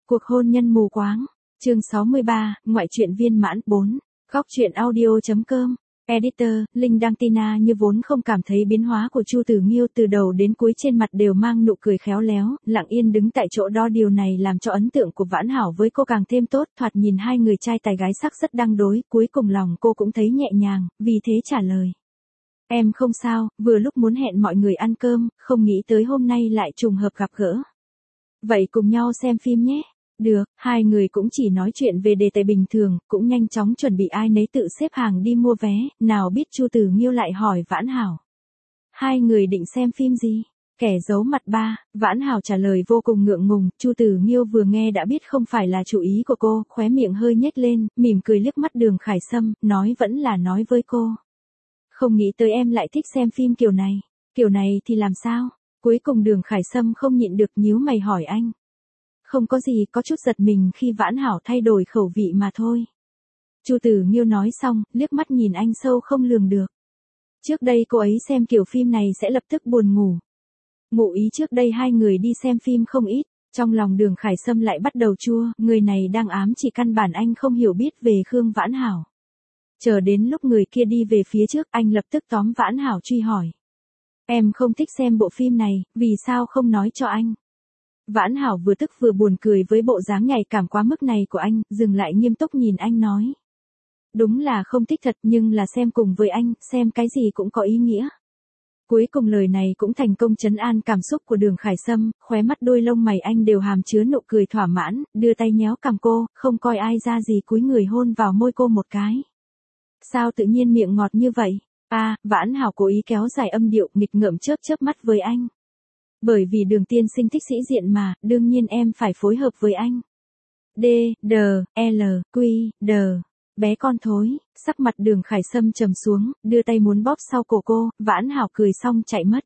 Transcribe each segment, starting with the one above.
Cuộc hôn nhân mù quáng. Chương 63, ngoại truyện viên mãn 4. Góc truyện audio.com. Editor, Linh đăng. Tina như vốn không cảm thấy biến hóa của Chu Tử Nghiêu, từ đầu đến cuối trên mặt đều mang nụ cười khéo léo, lặng yên đứng tại chỗ đó. Điều này làm cho ấn tượng của Vãn Hảo với cô càng thêm tốt, thoạt nhìn hai người trai tài gái sắc rất đăng đối. Cuối cùng lòng cô cũng thấy nhẹ nhàng, vì thế trả lời: Em không sao, vừa lúc muốn hẹn mọi người ăn cơm, không nghĩ tới hôm nay lại trùng hợp gặp gỡ. Vậy cùng nhau xem phim nhé. Được, hai người cũng chỉ nói chuyện về đề tài bình thường, cũng nhanh chóng chuẩn bị ai nấy tự xếp hàng đi mua vé, nào biết Chu Tử Nghiêu lại hỏi Vãn Hảo: Hai người định xem phim gì? Kẻ giấu mặt ba. Vãn Hảo trả lời vô cùng ngượng ngùng. Chu Tử Nghiêu vừa nghe đã biết không phải là chủ ý của cô, khóe miệng hơi nhếch lên, mỉm cười liếc mắt Đường Khải Sâm, nói vẫn là nói với cô: Không nghĩ tới em lại thích xem phim kiểu này. Kiểu này thì làm sao? Cuối cùng Đường Khải Sâm không nhịn được nhíu mày hỏi anh. Không có gì, có chút giật mình khi Vãn Hảo thay đổi khẩu vị mà thôi. Chu Tử Nghiêu nói xong, liếc mắt nhìn anh sâu không lường được. Trước đây cô ấy xem kiểu phim này sẽ lập tức buồn ngủ. Ngụ ý trước đây hai người đi xem phim không ít, trong lòng Đường Khải Sâm lại bắt đầu chua, người này đang ám chỉ căn bản anh không hiểu biết về Khương Vãn Hảo. Chờ đến lúc người kia đi về phía trước, anh lập tức tóm Vãn Hảo truy hỏi. Em không thích xem bộ phim này, vì sao không nói cho anh? Vãn Hảo vừa tức vừa buồn cười với bộ dáng nhạy cảm quá mức này của anh, dừng lại nghiêm túc nhìn anh nói. Đúng là không thích thật, nhưng là xem cùng với anh, xem cái gì cũng có ý nghĩa. Cuối cùng lời này cũng thành công trấn an cảm xúc của Đường Khải Sâm, khóe mắt đôi lông mày anh đều hàm chứa nụ cười thỏa mãn, đưa tay nhéo cằm cô, không coi ai ra gì cúi người hôn vào môi cô một cái. Sao tự nhiên miệng ngọt như vậy? Vãn Hảo cố ý kéo dài âm điệu, nghịch ngợm chớp chớp mắt với anh. Bởi vì Đường tiên sinh thích sĩ diện mà, đương nhiên em phải phối hợp với anh. Bé con thối. Sắc mặt Đường Khải Sâm trầm xuống, đưa tay muốn bóp sau cổ cô. Vãn Hảo cười xong chạy mất.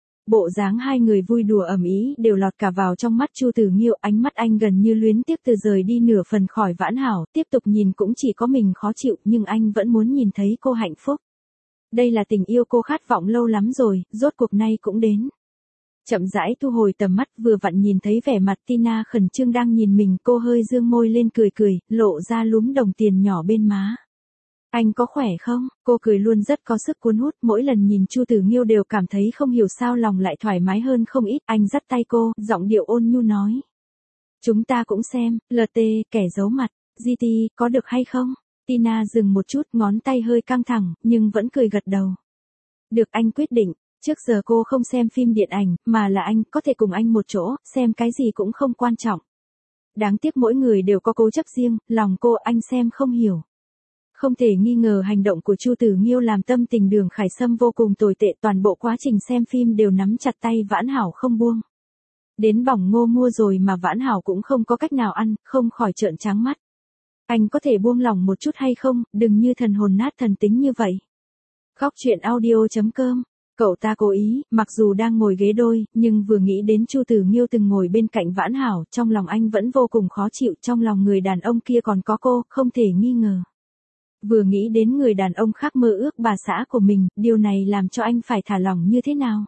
Bộ dáng hai người vui đùa ầm ĩ đều lọt cả vào trong mắt Chu Tử Nghiêu, ánh mắt anh gần như luyến tiếc từ rời đi nửa phần khỏi Vãn Hảo, tiếp tục nhìn cũng chỉ có mình khó chịu, nhưng anh vẫn muốn nhìn thấy cô hạnh phúc. Đây là tình yêu cô khát vọng lâu lắm rồi, rốt cuộc nay cũng đến. Chậm rãi thu hồi tầm mắt, vừa vặn nhìn thấy vẻ mặt Tina khẩn trương đang nhìn mình, cô hơi dương môi lên cười cười, lộ ra lúm đồng tiền nhỏ bên má. Anh có khỏe không? Cô cười luôn rất có sức cuốn hút, mỗi lần nhìn Chu Tử Nghiêu đều cảm thấy không hiểu sao lòng lại thoải mái hơn không ít. Anh dắt tay cô, giọng điệu ôn nhu nói. Chúng ta cũng xem, LT, kẻ giấu mặt, GT, có được hay không? Tina dừng một chút, ngón tay hơi căng thẳng, nhưng vẫn cười gật đầu. Được, anh quyết định. Trước giờ cô không xem phim điện ảnh, mà là anh, có thể cùng anh một chỗ, xem cái gì cũng không quan trọng. Đáng tiếc mỗi người đều có cố chấp riêng, lòng cô anh xem không hiểu. Không thể nghi ngờ hành động của Chu Tử Nghiêu làm tâm tình Đường Khải Sâm vô cùng tồi tệ, toàn bộ quá trình xem phim đều nắm chặt tay Vãn Hảo không buông. Đến bỏng ngô mua rồi mà Vãn Hảo cũng không có cách nào ăn, không khỏi trợn trắng mắt. Anh có thể buông lòng một chút hay không, đừng như thần hồn nát thần tính như vậy. Góc truyện audio.com. Cậu ta cố ý, mặc dù đang ngồi ghế đôi, nhưng vừa nghĩ đến Chu Tử Nghiêu từng ngồi bên cạnh Vãn Hảo, trong lòng anh vẫn vô cùng khó chịu, trong lòng người đàn ông kia còn có cô, không thể nghi ngờ. Vừa nghĩ đến người đàn ông khác mơ ước bà xã của mình, điều này làm cho anh phải thả lỏng như thế nào?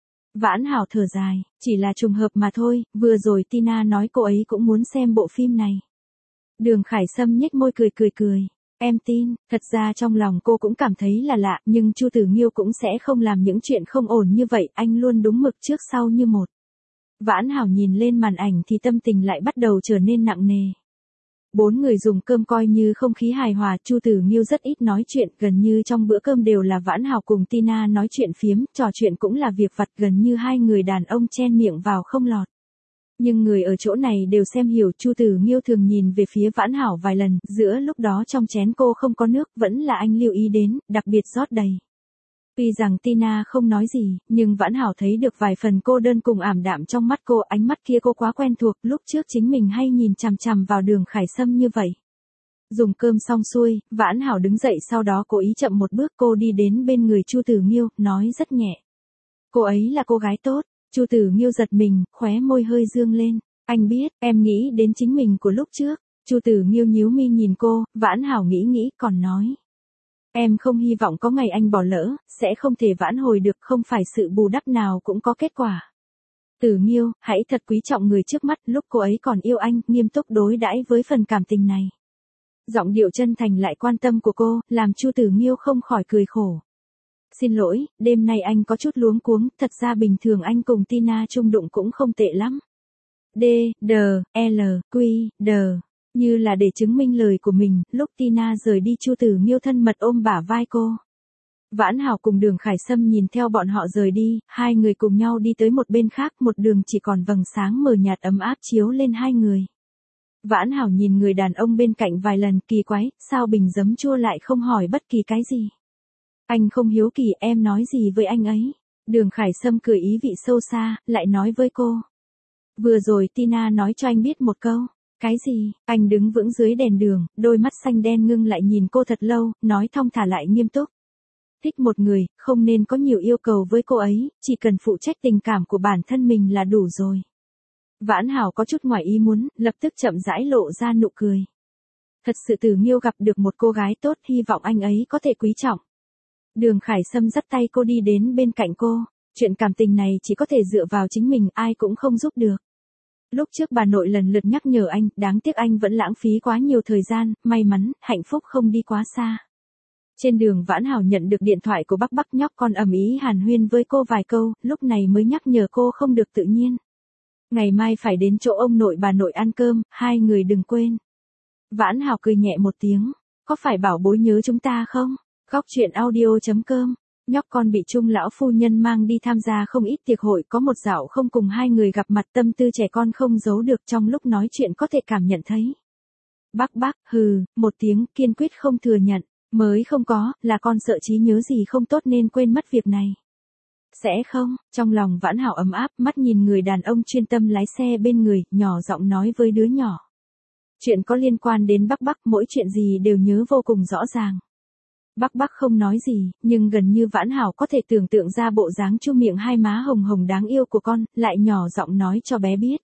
Vãn Hảo thở dài, chỉ là trùng hợp mà thôi, vừa rồi Tina nói cô ấy cũng muốn xem bộ phim này. Đường Khải Sâm nhếch môi cười. Em tin, thật ra trong lòng cô cũng cảm thấy là lạ, nhưng Chu Tử Nghiêu cũng sẽ không làm những chuyện không ổn như vậy, anh luôn đúng mực trước sau như một. Vãn Hảo nhìn lên màn ảnh thì tâm tình lại bắt đầu trở nên nặng nề. Bốn người dùng cơm coi như không khí hài hòa, Chu Tử Nghiêu rất ít nói chuyện, gần như trong bữa cơm đều là Vãn Hảo cùng Tina nói chuyện phiếm, trò chuyện cũng là việc vặt, gần như hai người đàn ông chen miệng vào không lọt. Nhưng người ở chỗ này đều xem hiểu, Chu Tử Nghiêu thường nhìn về phía Vãn Hảo vài lần, giữa lúc đó trong chén cô không có nước, vẫn là anh lưu ý đến, đặc biệt rót đầy. Tuy rằng Tina không nói gì, nhưng Vãn Hảo thấy được vài phần cô đơn cùng ảm đạm trong mắt cô, ánh mắt kia cô quá quen thuộc, lúc trước chính mình hay nhìn chằm chằm vào Đường Khải Sâm như vậy. Dùng cơm xong xuôi, Vãn Hảo đứng dậy, sau đó cố ý chậm một bước, cô đi đến bên người Chu Tử Nghiêu, nói rất nhẹ. Cô ấy là cô gái tốt. Chu Tử Nghiêu giật mình, khóe môi hơi dương lên. Anh biết, em nghĩ đến chính mình của lúc trước. Chu Tử Nghiêu nhíu mi nhìn cô, Vãn Hảo nghĩ, còn nói. Em không hy vọng có ngày anh bỏ lỡ, sẽ không thể vãn hồi được, không phải sự bù đắp nào cũng có kết quả. Tử Nghiêu, hãy thật quý trọng người trước mắt, lúc cô ấy còn yêu anh, nghiêm túc đối đãi với phần cảm tình này. Giọng điệu chân thành lại quan tâm của cô, làm Chu Tử Nghiêu không khỏi cười khổ. Xin lỗi, đêm nay anh có chút luống cuống, thật ra bình thường anh cùng Tina chung đụng cũng không tệ lắm. D, D, L, Q, D. Như là để chứng minh lời của mình, lúc Tina rời đi Chu Tử Nghiêu thân mật ôm bả vai cô. Vãn Hảo cùng Đường Khải Sâm nhìn theo bọn họ rời đi, hai người cùng nhau đi tới một bên khác, một đường chỉ còn vầng sáng mờ nhạt ấm áp chiếu lên hai người. Vãn Hảo nhìn người đàn ông bên cạnh vài lần, kỳ quái, sao bình giấm chua lại không hỏi bất kỳ cái gì. Anh không hiếu kỳ, em nói gì với anh ấy? Đường Khải Sâm cười ý vị sâu xa, lại nói với cô. Vừa rồi Tina nói cho anh biết một câu. Cái gì? Anh đứng vững dưới đèn đường, đôi mắt xanh đen ngưng lại nhìn cô thật lâu, nói thong thả lại nghiêm túc. Thích một người, không nên có nhiều yêu cầu với cô ấy, chỉ cần phụ trách tình cảm của bản thân mình là đủ rồi. Vãn Hảo có chút ngoài ý muốn, lập tức chậm rãi lộ ra nụ cười. Thật sự Tử Nghiêu gặp được một cô gái tốt, hy vọng anh ấy có thể quý trọng. Đường Khải Sâm dắt tay cô đi đến bên cạnh cô. Chuyện cảm tình này chỉ có thể dựa vào chính mình, ai cũng không giúp được. Lúc trước bà nội lần lượt nhắc nhở anh, đáng tiếc anh vẫn lãng phí quá nhiều thời gian, may mắn, hạnh phúc không đi quá xa. Trên đường Vãn Hảo nhận được điện thoại của Bắc Bắc, nhóc con ầm ĩ hàn huyên với cô vài câu, lúc này mới nhắc nhở cô không được tự nhiên. Ngày mai phải đến chỗ ông nội bà nội ăn cơm, hai người đừng quên. Vãn Hảo cười nhẹ một tiếng, có phải bảo bối nhớ chúng ta không? Góc chuyện audio.com. Nhóc con bị Trung lão phu nhân mang đi tham gia không ít tiệc hội, có một dạo không cùng hai người gặp mặt, tâm tư trẻ con không giấu được, trong lúc nói chuyện có thể cảm nhận thấy. Bắc Bắc, hừ, một tiếng, kiên quyết không thừa nhận, mới không có, là con sợ trí nhớ gì không tốt nên quên mất việc này. Sẽ không, trong lòng Vãn Hảo ấm áp, mắt nhìn người đàn ông chuyên tâm lái xe bên người, nhỏ giọng nói với đứa nhỏ. Chuyện có liên quan đến Bắc Bắc, mỗi chuyện gì đều nhớ vô cùng rõ ràng. Bắc Bắc không nói gì, nhưng gần như Vãn Hảo có thể tưởng tượng ra bộ dáng chu miệng hai má hồng hồng đáng yêu của con, lại nhỏ giọng nói cho bé biết.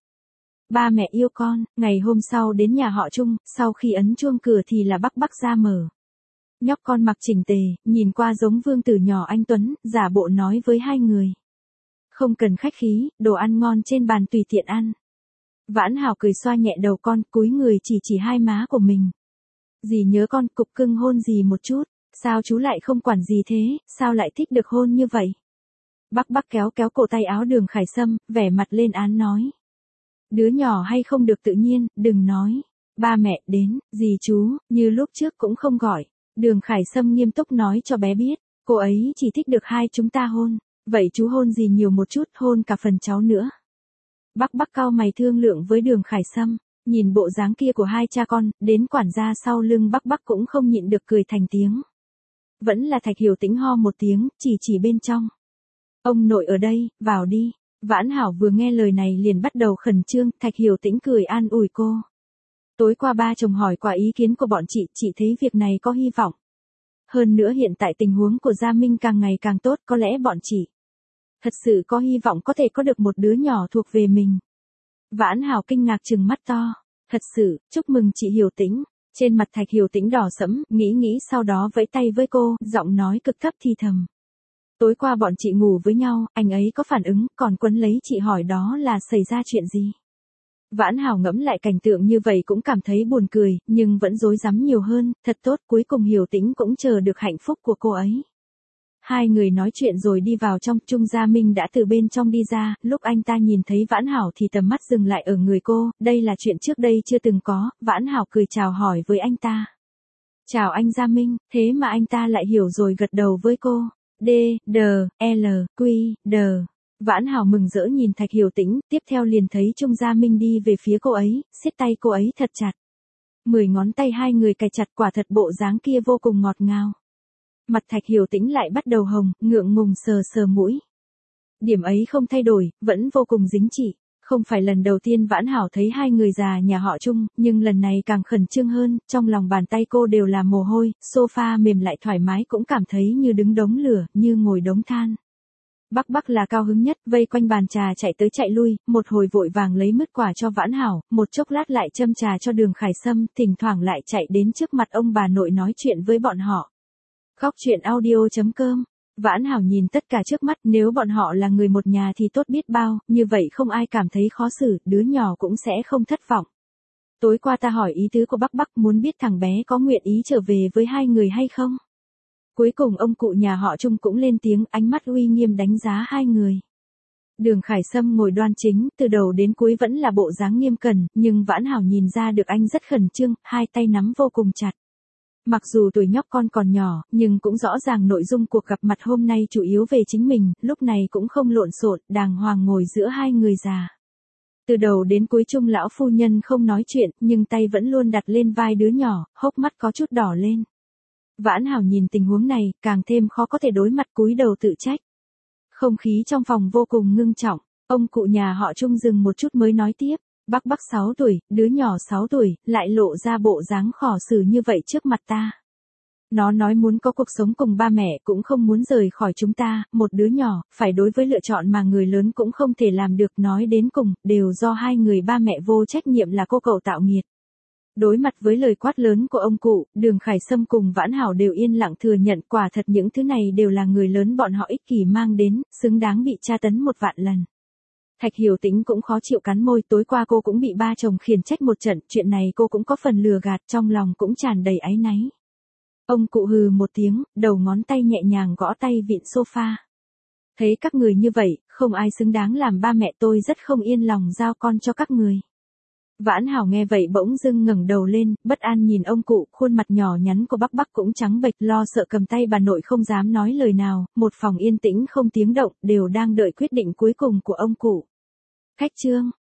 Ba mẹ yêu con. Ngày hôm sau đến nhà họ Trung, sau khi ấn chuông cửa thì là Bắc Bắc ra mở. Nhóc con mặc chỉnh tề, nhìn qua giống vương tử nhỏ anh Tuấn, giả bộ nói với hai người. Không cần khách khí, đồ ăn ngon trên bàn tùy tiện ăn. Vãn Hảo cười xoa nhẹ đầu con, cúi người chỉ hai má của mình. Dì nhớ con, cục cưng hôn dì một chút. Sao chú lại không quản gì thế, sao lại thích được hôn như vậy? Bắc Bắc kéo kéo cổ tay áo Đường Khải Sâm, vẻ mặt lên án nói. Đứa nhỏ hay không được tự nhiên, đừng nói. Ba mẹ đến, dì chú, như lúc trước cũng không gọi. Đường Khải Sâm nghiêm túc nói cho bé biết, cô ấy chỉ thích được hai chúng ta hôn. Vậy chú hôn dì nhiều một chút, hôn cả phần cháu nữa. Bắc Bắc cau mày thương lượng với Đường Khải Sâm. Nhìn bộ dáng kia của hai cha con, đến quản gia sau lưng Bắc Bắc cũng không nhịn được cười thành tiếng. Vẫn là Thạch Hiểu Tĩnh ho một tiếng, chỉ bên trong. Ông nội ở đây, vào đi. Vãn Hảo vừa nghe lời này liền bắt đầu khẩn trương, Thạch Hiểu Tĩnh cười an ủi cô. Tối qua ba chồng hỏi qua ý kiến của bọn chị thấy việc này có hy vọng. Hơn nữa hiện tại tình huống của Gia Minh càng ngày càng tốt, có lẽ bọn chị thật sự có hy vọng có thể có được một đứa nhỏ thuộc về mình. Vãn Hảo kinh ngạc trừng mắt to. Thật sự, chúc mừng chị Hiểu Tĩnh. Trên mặt Thạch Hiểu Tĩnh đỏ sẫm, nghĩ sau đó vẫy tay với cô, giọng nói cực thấp thì thầm. Tối qua bọn chị ngủ với nhau, anh ấy có phản ứng, còn quấn lấy chị hỏi đó là xảy ra chuyện gì. Vãn Hảo ngẫm lại cảnh tượng như vậy cũng cảm thấy buồn cười, nhưng vẫn rối rắm nhiều hơn, thật tốt, cuối cùng Hiểu Tĩnh cũng chờ được hạnh phúc của cô ấy. Hai người nói chuyện rồi đi vào trong, Trung Gia Minh đã từ bên trong đi ra, lúc anh ta nhìn thấy Vãn Hảo thì tầm mắt dừng lại ở người cô, đây là chuyện trước đây chưa từng có, Vãn Hảo cười chào hỏi với anh ta. Chào anh Gia Minh, thế mà anh ta lại hiểu rồi gật đầu với cô. D, D, L, Q, D. Vãn Hảo mừng rỡ nhìn Thạch Hiểu Tĩnh, tiếp theo liền thấy Trung Gia Minh đi về phía cô ấy, siết tay cô ấy thật chặt. 10 ngón tay hai người cài chặt, quả thật bộ dáng kia vô cùng ngọt ngào. Mặt Thạch Hiểu Tĩnh lại bắt đầu hồng, ngượng ngùng sờ mũi. Điểm ấy không thay đổi, vẫn vô cùng dính chị. Không phải lần đầu tiên Vãn Hảo thấy hai người già nhà họ Trung, nhưng lần này càng khẩn trương hơn, trong lòng bàn tay cô đều là mồ hôi, sofa mềm lại thoải mái cũng cảm thấy như đứng đống lửa, như ngồi đống than. Bắc Bắc là cao hứng nhất, vây quanh bàn trà chạy tới chạy lui, một hồi vội vàng lấy mứt quả cho Vãn Hảo, một chốc lát lại châm trà cho Đường Khải Sâm, thỉnh thoảng lại chạy đến trước mặt ông bà nội nói chuyện với bọn họ. Góc chuyện audio.com Vãn Hảo nhìn tất cả trước mắt, nếu bọn họ là người một nhà thì tốt biết bao, như vậy không ai cảm thấy khó xử, đứa nhỏ cũng sẽ không thất vọng. Tối qua ta hỏi ý tứ của Bắc Bắc, muốn biết thằng bé có nguyện ý trở về với hai người hay không. Cuối cùng ông cụ nhà họ Trung cũng lên tiếng, ánh mắt uy nghiêm đánh giá hai người. Đường Khải Sâm ngồi đoan chính, từ đầu đến cuối vẫn là bộ dáng nghiêm cẩn, nhưng Vãn Hảo nhìn ra được anh rất khẩn trương, hai tay nắm vô cùng chặt. Mặc dù tuổi nhóc con còn nhỏ, nhưng cũng rõ ràng nội dung cuộc gặp mặt hôm nay chủ yếu về chính mình, lúc này cũng không lộn xộn, đàng hoàng ngồi giữa hai người già. Từ đầu đến cuối Trung lão phu nhân không nói chuyện, nhưng tay vẫn luôn đặt lên vai đứa nhỏ, hốc mắt có chút đỏ lên. Vãn Hảo nhìn tình huống này, càng thêm khó có thể đối mặt, cúi đầu tự trách. Không khí trong phòng vô cùng ngưng trọng, ông cụ nhà họ Trung dừng một chút mới nói tiếp, Bắc Bắc 6 tuổi, đứa nhỏ 6 tuổi, lại lộ ra bộ dáng khỏ xử như vậy trước mặt ta. Nó nói muốn có cuộc sống cùng ba mẹ cũng không muốn rời khỏi chúng ta, một đứa nhỏ, phải đối với lựa chọn mà người lớn cũng không thể làm được, nói đến cùng, đều do hai người ba mẹ vô trách nhiệm là cô cậu tạo nghiệt. Đối mặt với lời quát lớn của ông cụ, Đường Khải Sâm cùng Vãn Hảo đều yên lặng thừa nhận, quả thật những thứ này đều là người lớn bọn họ ích kỷ mang đến, xứng đáng bị tra tấn 1.000.000 lần. Thạch Hiểu Tĩnh cũng khó chịu cắn môi, tối qua cô cũng bị ba chồng khiển trách một trận, chuyện này cô cũng có phần lừa gạt, trong lòng cũng tràn đầy áy náy. Ông cụ hừ một tiếng, đầu ngón tay nhẹ nhàng gõ tay vịn sofa. Thấy các người như vậy, không ai xứng đáng làm ba mẹ, tôi rất không yên lòng giao con cho các người. Vãn Hảo nghe vậy bỗng dưng ngẩng đầu lên, bất an nhìn ông cụ, khuôn mặt nhỏ nhắn của Bắc Bắc cũng trắng bệch, lo sợ cầm tay bà nội không dám nói lời nào, một phòng yên tĩnh không tiếng động, đều đang đợi quyết định cuối cùng của ông cụ. Khách trương.